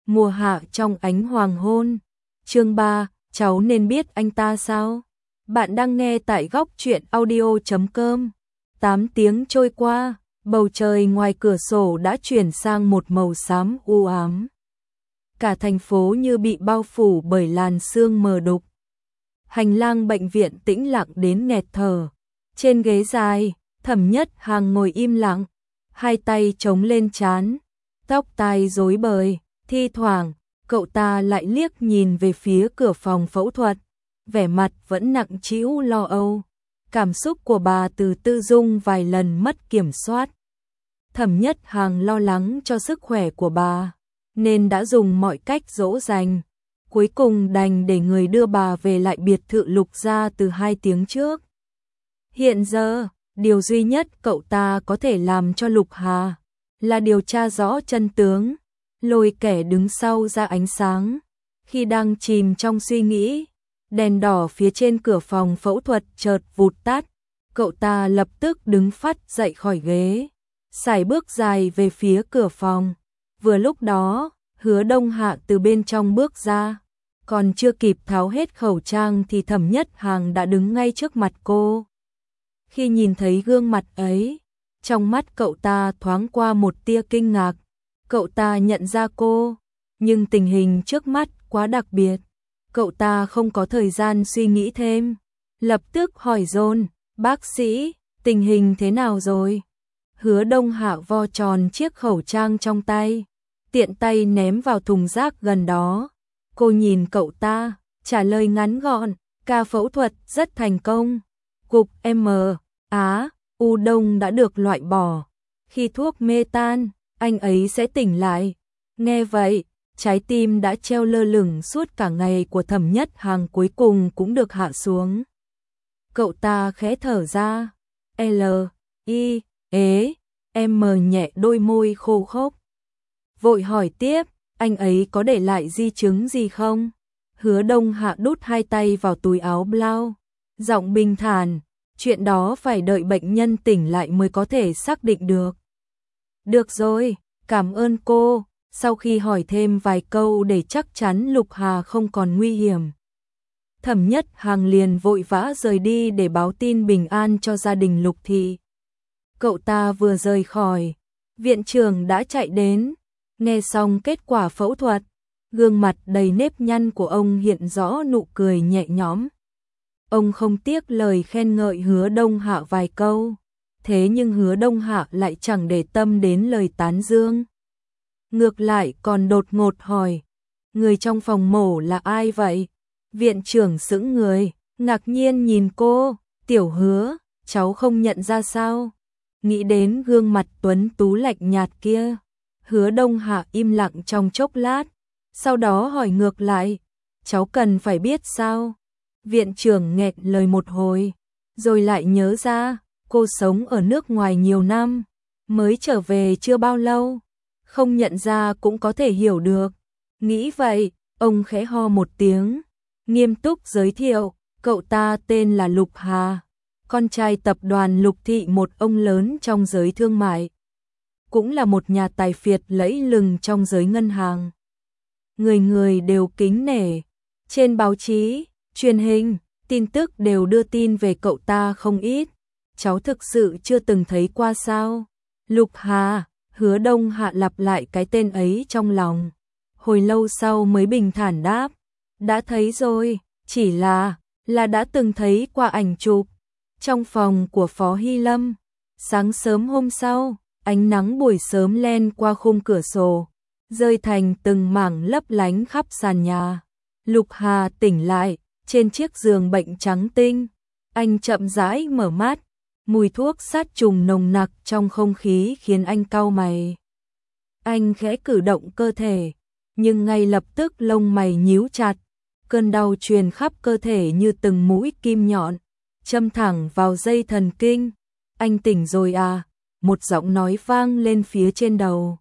Mùa hạ trong ánh hoàng hôn. Chương 3, cháu nên biết anh ta sao? Bạn đang nghe tại góc truyện audio.com. 8 tiếng trôi qua, bầu trời ngoài cửa sổ đã chuyển sang một màu xám u ám. Cả thành phố như bị bao phủ bởi làn sương mờ đục. Hành lang bệnh viện tĩnh lặng đến nghẹt thở. Trên ghế dài, Thẩm Nhất Hằng ngồi im lặng, hai tay chống lên trán, tóc tai rối bời. Thi thoảng, cậu ta lại liếc nhìn về phía cửa phòng phẫu thuật, vẻ mặt vẫn nặng trĩu lo âu. Cảm xúc của bà từ Tư Dung vài lần mất kiểm soát. Thẩm Nhất Hằng lo lắng cho sức khỏe của bà, nên đã dùng mọi cách dỗ dành. Cuối cùng đành để người đưa bà về lại biệt thự Lục gia từ 2 tiếng trước. Hiện giờ, điều duy nhất cậu ta có thể làm cho Lục Hà là điều tra rõ chân tướng, lôi kẻ đứng sau ra ánh sáng. Khi đang chìm trong suy nghĩ, đèn đỏ phía trên cửa phòng phẫu thuật chợt vụt tắt. Cậu ta lập tức đứng phắt dậy khỏi ghế, sải bước dài về phía cửa phòng. Vừa lúc đó, Hứa Đông Hạ từ bên trong bước ra. Còn chưa kịp tháo hết khẩu trang thì Thẩm Nhất Hằng đã đứng ngay trước mặt cô. Khi nhìn thấy gương mặt ấy, trong mắt cậu ta thoáng qua một tia kinh ngạc. Cậu ta nhận ra cô, nhưng tình hình trước mắt quá đặc biệt. Cậu ta không có thời gian suy nghĩ thêm, lập tức hỏi dồn: "Bác sĩ, tình hình thế nào rồi?" Hứa Đông Hạ vo tròn chiếc khẩu trang trong tay, tiện tay ném vào thùng rác gần đó. Cô nhìn cậu ta, trả lời ngắn gọn: "Ca phẫu thuật rất thành công. Cục U đông đã được loại bỏ. Khi thuốc mê tan, anh ấy sẽ tỉnh lại." Nghe vậy, trái tim đã treo lơ lửng suốt cả ngày của Thẩm Nhất Hằng cuối cùng cũng được hạ xuống. Cậu ta khẽ thở ra, nhẹ đôi môi khô khốc. Vội hỏi tiếp: "Anh ấy có để lại di chứng gì không?" Hứa Đông Hạ đút hai tay vào túi áo blau, giọng bình thản: "Chuyện đó phải đợi bệnh nhân tỉnh lại mới có thể xác định được." "Được rồi, cảm ơn cô." Sau khi hỏi thêm vài câu để chắc chắn Lục Hà không còn nguy hiểm, Thẩm Nhất Hằng liền vội vã rời đi để báo tin bình an cho gia đình Lục Thị. Cậu ta vừa rời khỏi, viện trưởng đã chạy đến. Nghe xong kết quả phẫu thuật, gương mặt đầy nếp nhăn của ông hiện rõ nụ cười nhẹ nhõm. Ông không tiếc lời khen ngợi Hứa Đông Hạ vài câu, thế nhưng Hứa Đông Hạ lại chẳng để tâm đến lời tán dương. Ngược lại còn đột ngột hỏi: "Người trong phòng mổ là ai vậy?" Viện trưởng sững người, ngạc nhiên nhìn cô: "Tiểu Hứa, cháu không nhận ra sao?" Nghĩ đến gương mặt tuấn tú lạnh nhạt kia, Hứa Đông Hạ im lặng trong chốc lát, sau đó hỏi ngược lại: "Cháu cần phải biết sao?" Viện trưởng nghẹn lời một hồi, rồi lại nhớ ra, cô sống ở nước ngoài nhiều năm, mới trở về chưa bao lâu, không nhận ra cũng có thể hiểu được. Nghĩ vậy, ông khẽ ho một tiếng, nghiêm túc giới thiệu: "Cậu ta tên là Lục Hà, con trai tập đoàn Lục Thị, một ông lớn trong giới thương mại, cũng là một nhà tài phiệt lẫy lừng trong giới ngân hàng. Người người đều kính nể. Trên báo chí, truyền hình, tin tức đều đưa tin về cậu ta không ít. Cháu thực sự chưa từng thấy qua sao?" Lục Hà. Hứa Đông Hạ lặp lại cái tên ấy trong lòng, hồi lâu sau mới bình thản đáp: "Đã thấy rồi, chỉ là đã từng thấy qua ảnh chụp trong phòng của Phó Hy Lâm." Sáng sớm hôm sau, ánh nắng buổi sớm len qua khung cửa sổ, rơi thành từng mảng lấp lánh khắp sàn nhà. Lục Hà tỉnh lại trên chiếc giường bệnh trắng tinh. Anh chậm rãi mở mắt, mùi thuốc sát trùng nồng nặc trong không khí khiến anh cau mày. Anh khẽ cử động cơ thể, nhưng ngay lập tức lông mày nhíu chặt. Cơn đau truyền khắp cơ thể như từng mũi kim nhọn, châm thẳng vào dây thần kinh. "Anh tỉnh rồi à?" Một giọng nói vang lên phía trên đầu.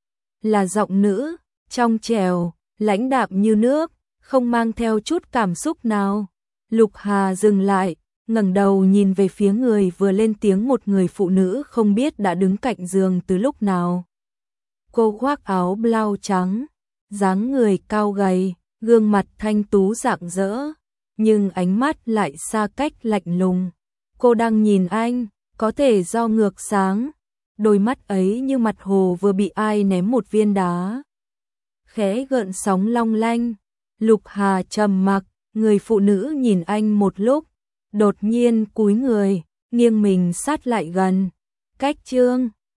Là giọng nữ, trong trẻo, lãnh đạm như nước, không mang theo chút cảm xúc nào. Lục Hà dừng lại, ngẩng đầu nhìn về phía người vừa lên tiếng, một người phụ nữ không biết đã đứng cạnh giường từ lúc nào. Cô khoác áo blau trắng, dáng người cao gầy, gương mặt thanh tú rạng rỡ, nhưng ánh mắt lại xa cách lạnh lùng. Cô đang nhìn anh, có thể do ngược sáng, đôi mắt ấy như mặt hồ vừa bị ai ném một viên đá. Khẽ gợn sóng long lanh, Lục Hà trầm mặc, người phụ nữ nhìn anh một lúc, đột nhiên cúi người, nghiêng mình sát lại gần. Cách Trương